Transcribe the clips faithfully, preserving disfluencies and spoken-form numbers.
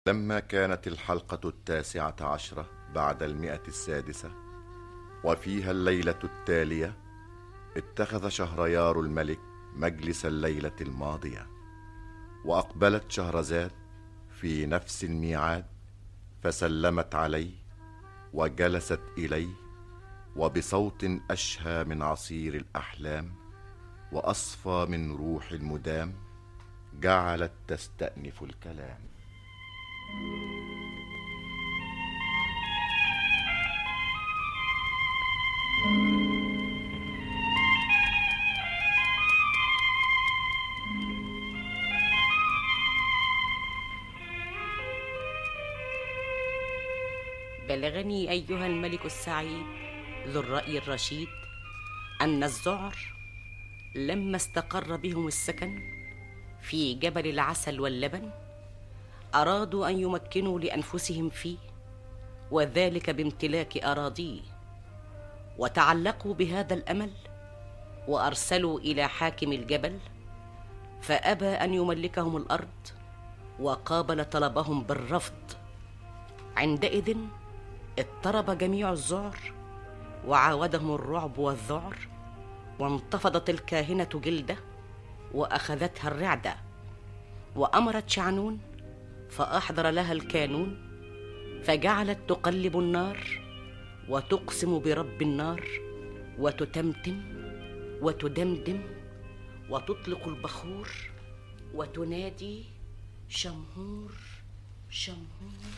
لما كانت الحلقة التاسعة عشرة بعد المئة السادسة وفيها الليلة التالية، اتخذ شهريار الملك مجلس الليلة الماضية، وأقبلت شهرزاد في نفس الميعاد، فسلمت عليه وجلست إليه، وبصوت أشهى من عصير الأحلام وأصفى من روح المدام جعلت تستأنف الكلام. بلغني أيها الملك السعيد ذو الرأي الرشيد أن الذعر لما استقر بهم السكن في جبل العسل واللبن أرادوا أن يمكنوا لأنفسهم فيه، وذلك بامتلاك أراضيه، وتعلقوا بهذا الأمل وأرسلوا إلى حاكم الجبل، فأبى أن يملكهم الأرض وقابل طلبهم بالرفض. عندئذ اضطرب جميع الذعر وعاودهم الرعب والذعر، وانتفضت الكاهنة جلدة وأخذتها الرعدة، وأمرت شعنون فأحضر لها الكانون، فجعلت تقلب النار وتقسم برب النار وتتمتم وتدمدم وتطلق البخور وتنادي شمهور شمهور.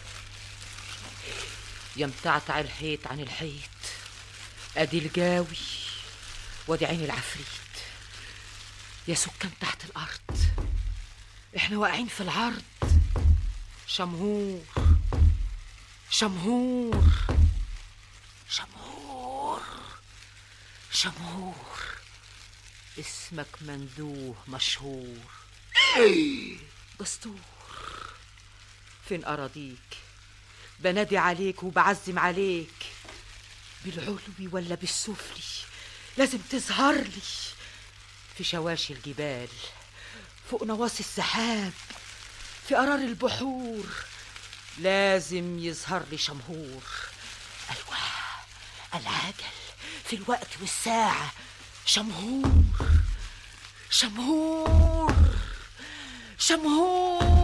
يمتعتع الحيط عن الحيط، ادي الجاوي وادي عين العفريت. يا سكان تحت الارض، احنا واقعين في العرض. شمهور شمهور شمهور شمهور، اسمك مندوه مشهور. دستور، فين اراضيك؟ بنادي عليك وبعزم عليك، بالعلوي ولا بالسفلي لازم تظهر لي. في شواشي الجبال، فوق نواصي السحاب، في قرار البحور لازم يظهر لي شمهور. أيوة، العجل في الوقت والساعة. شمهور شمهور شمهور.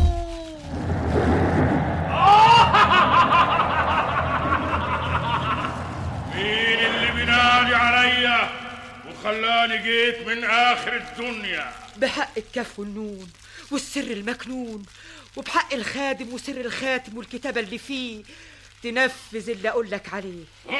مين اللي بينادي عليا وخلاني جيت من آخر الدنيا؟ بحق الكاف والنون والسر المكنون، وبحق الخادم وسر الخاتم والكتابة اللي فيه، تنفذ اللي أقولك عليه.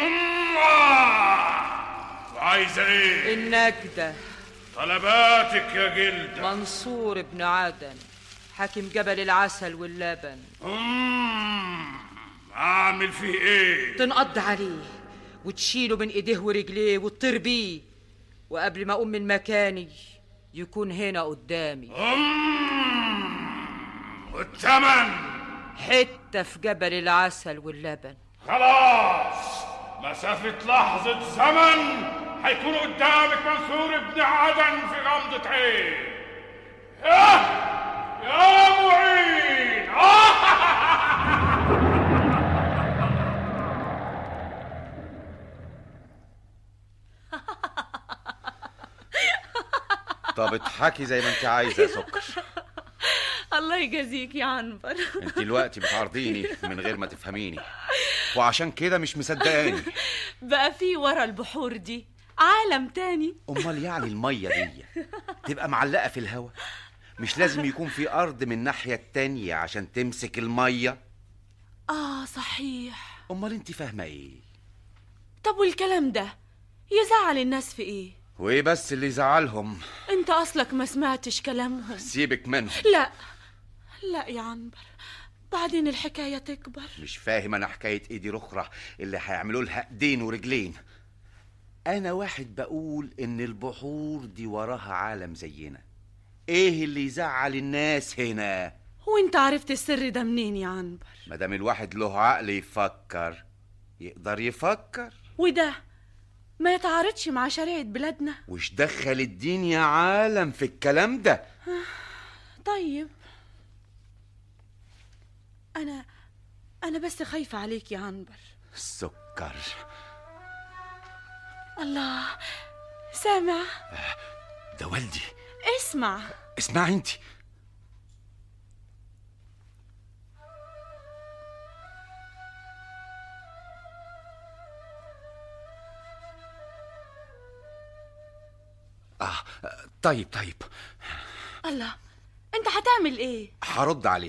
وعايزة ايه؟ النجدة. طلباتك يا جلدة. منصور ابن عدن، حاكم جبل العسل واللبن. امم اعمل فيه ايه؟ تنقض عليه وتشيله من ايديه ورجليه وتطير بيه، وقبل ما اقوم من مكاني يكون هنا قدامي. امم والثمن؟ حتة في جبل العسل واللبن. خلاص، مسافة لحظة زمن هيكون قدامك منصور ابن عدن في غمضة عين. يا يا معين. طب اضحكي زي ما انت عايزه يا سكر. الله يجازيك يا عنبر. انت دلوقتي بتعرضيني من غير ما تفهميني، وعشان كده مش مصدقاني. بقى في ورا البحور دي عالم تاني. امال يعني الميه دي تبقى معلقه في الهوا؟ مش لازم يكون في ارض من الناحيه التانية عشان تمسك الميه؟ اه صحيح. امال انت فاهمه ايه؟ طب والكلام ده يزعل الناس في ايه؟ وايه بس اللي يزعلهم؟ انت اصلك ما سمعتش كلامهم. سيبك منهم. لا لا يا عنبر، بعدين الحكايه تكبر. مش فاهم انا حكايه ايدي رخره اللي هيعملوا لها ايدين ورجلين. انا واحد بقول ان البحور دي وراها عالم زينا. ايه اللي يزعل الناس هنا؟ وانت عرفت السر ده منين يا عنبر؟ مادام الواحد له عقل يفكر يقدر يفكر. وده ما يتعارضش مع شريعة بلادنا. وش دخل الدين يا عالم في الكلام ده؟ طيب أنا أنا بس خايفة عليك يا عنبر. سكر. الله، سامع؟ ده والدي. اسمع. اسمعي انت. آه طيب طيب. الله، انت هتعمل ايه؟ هرد عليه.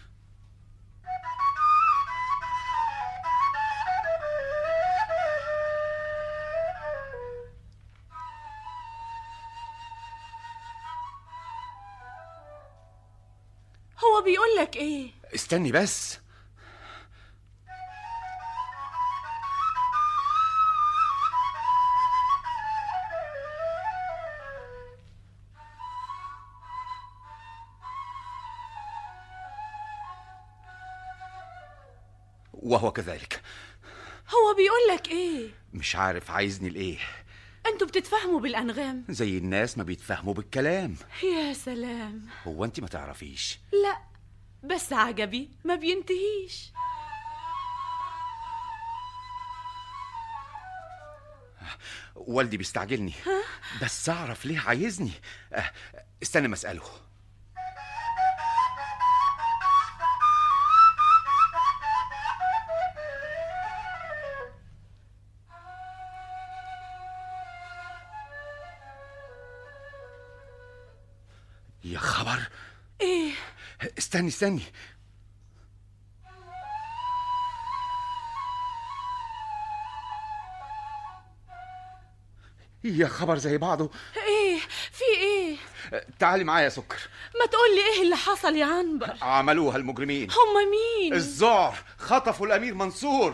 هو بيقول لك ايه؟ استني بس. وهو كذلك. هو بيقول لك ايه؟ مش عارف عايزني لايه. انتوا بتتفهموا بالانغام زي الناس ما بيتفهموا بالكلام. يا سلام. هو انت ما تعرفيش؟ لا، بس عجبي ما بينتهيش. والدي بيستعجلني. بس اعرف ليه عايزني. استنى ما اساله. يا خبر. ايه؟ استني استني. يا خبر زي بعضه. ايه في ايه؟ تعالي معايا يا سكر. ما تقولي ايه اللي حصل يا عنبر؟ عملوها المجرمين. هم مين؟ الذعر خطفوا الامير منصور.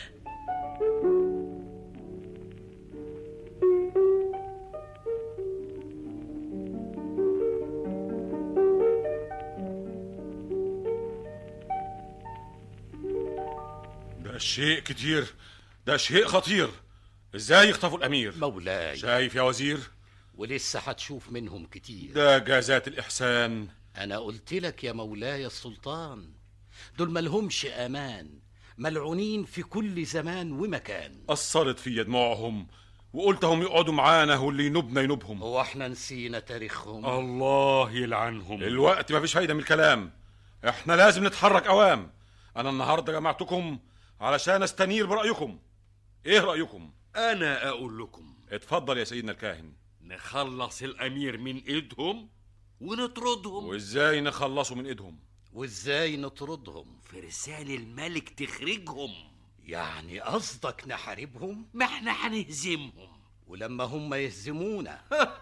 ده شيء كتير، ده شيء خطير. ازاي يخطفوا الامير؟ مولاي، شايف يا وزير؟ ولسه هتشوف منهم كتير. ده جازات الإحسان. أنا قلت لك يا مولاي السلطان، دول ملهمش أمان، ملعونين في كل زمان ومكان. أثرت في دموعهم وقلتهم يقعدوا معانا واللي ينوبنا ينوبهم. هو احنا نسينا تاريخهم؟ الله يلعنهم. الوقت ما فيش فايدة من الكلام، احنا لازم نتحرك أوام. أنا النهاردة جمعتكم علشان استنير برأيكم. إيه رأيكم؟ أنا أقول لكم. اتفضل يا سيدنا الكاهن. نخلص الأمير من إيدهم ونطردهم. وإزاي نخلصوا من إيدهم؟ وإزاي نطردهم؟ فرسان الملك تخرجهم. يعني قصدك نحاربهم؟ ما احنا هنهزمهم. ولما هم يهزمونا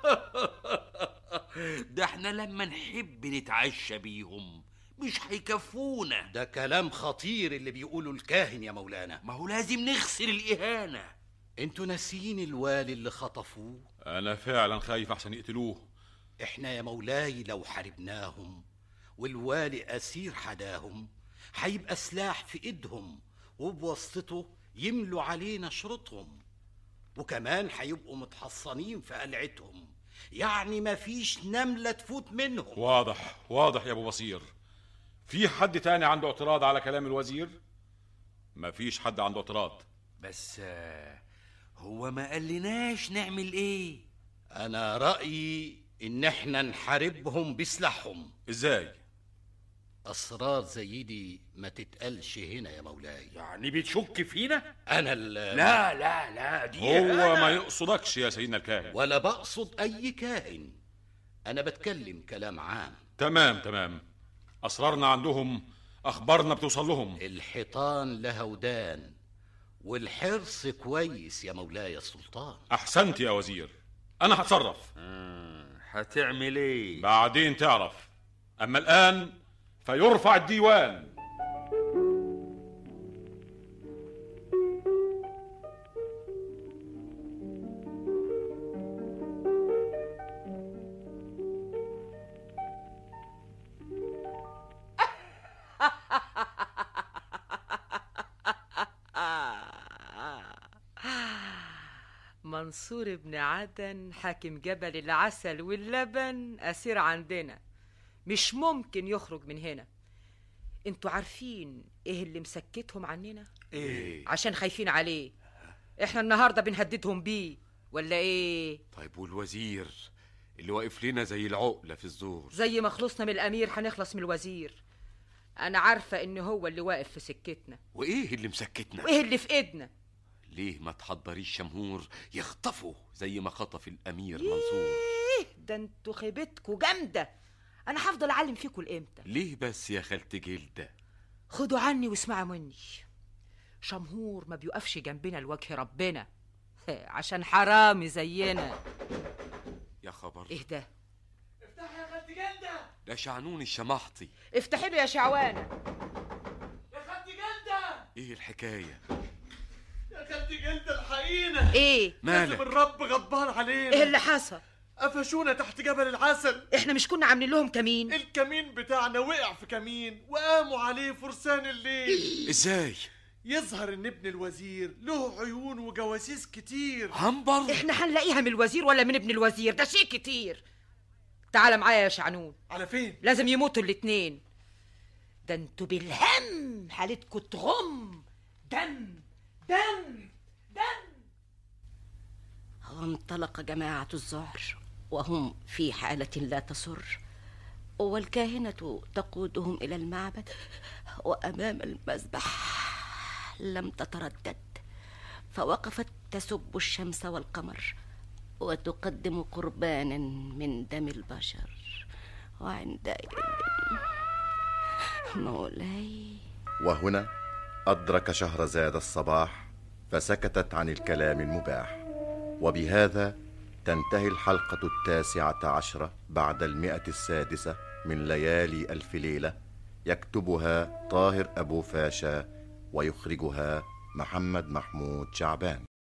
ده احنا لما نحب نتعشى بيهم مش هيكفونا. ده كلام خطير اللي بيقوله الكاهن يا مولانا. ما هو لازم نغسل الإهانة. انتوا ناسيين الوالي اللي خطفوه؟ أنا فعلا خايف أحسن يقتلوه. احنا يا مولاي لو حاربناهم والوالي أسير حداهم هيبقى سلاح في ايدهم، وبواسطته يملوا علينا شرطهم، وكمان هيبقوا متحصنين في قلعتهم، يعني مفيش نملة تفوت منهم. واضح واضح يا أبو بصير. في حد تاني عنده اعتراض على كلام الوزير؟ مفيش حد عنده اعتراض. بس هو ما قالناش نعمل ايه. انا رأيي ان احنا نحاربهم بسلاحهم. ازاي؟ اسرار زي دي ما تتقالش هنا يا مولاي. يعني بتشك فينا؟ انا ال لا لا لا دي هو أنا. ما يقصدكش يا سيدنا الكاهن. ولا بقصد اي كائن، انا بتكلم كلام عام. تمام تمام. اسرارنا عندهم، اخبارنا بتوصل لهم. الحيطان لها ودان، والحرص كويس يا مولاي السلطان. احسنت يا وزير، انا هتصرف. هتعمل ايه؟ بعدين تعرف. اما الان فيرفع الديوان. منصور بن عدن حاكم جبل العسل واللبن أسير عندنا، مش ممكن يخرج من هنا. انتوا عارفين ايه اللي مسكتهم عننا؟ ايه؟ عشان خايفين عليه. احنا النهارده بنهددهم بيه ولا ايه؟ طيب والوزير اللي واقف لنا زي العقلة في الزور؟ زي ما خلصنا من الامير هنخلص من الوزير. انا عارفه ان هو اللي واقف في سكتنا. وايه اللي مسكتنا؟ وايه اللي في ايدنا؟ ليه ما تحضريش شمهور يخطفوا زي ما خطف الامير منصور؟ ايه ده انتوا خيبتكوا جامده. انا هفضل اعلم فيكوا لامتى؟ ليه بس يا خالتي جلده؟ خدوا عني واسمعوا مني. شمهور ما بيقفش جنبنا لوجه ربنا عشان حرامي زينا. يا خبر، ايه ده؟ افتحي يا خالتي جلده. ده شعنون الشمحطي. افتحي له يا شعوانه. يا خالتي جلده. ايه الحكايه يا خالتي جلده الحقينا. ايه مالك؟ لازم الرب غضبان علينا. ايه اللي حصل؟ قفشونا تحت جبل العسل. احنا مش كنا عاملين لهم كمين؟ الكمين بتاعنا وقع في كمين وقاموا عليه فرسان الليل. ازاي؟ يظهر ان ابن الوزير له عيون وجواسيس كتير. عنبر؟ احنا هنلاقيها من الوزير ولا من ابن الوزير؟ ده شيء كتير. تعال معايا يا شعنون. على فين؟ لازم يموتوا الاتنين. ده انتوا بالهم حالتكوا تغم. دم دم دم. وانطلق جماعة الزعر وهم في حالة لا تسر، والكاهنة تقودهم إلى المعبد، وأمام المذبح لم تتردد، فوقفت تسب الشمس والقمر وتقدم قربانا من دم البشر. وعندئذ مولاي. وهنا أدرك شهرزاد الصباح فسكتت عن الكلام المباح. وبهذا تنتهي الحلقة التاسعة عشرة بعد المئة السادسة من ليالي ألف ليلة، يكتبها طاهر أبو فاشا ويخرجها محمد محمود شعبان.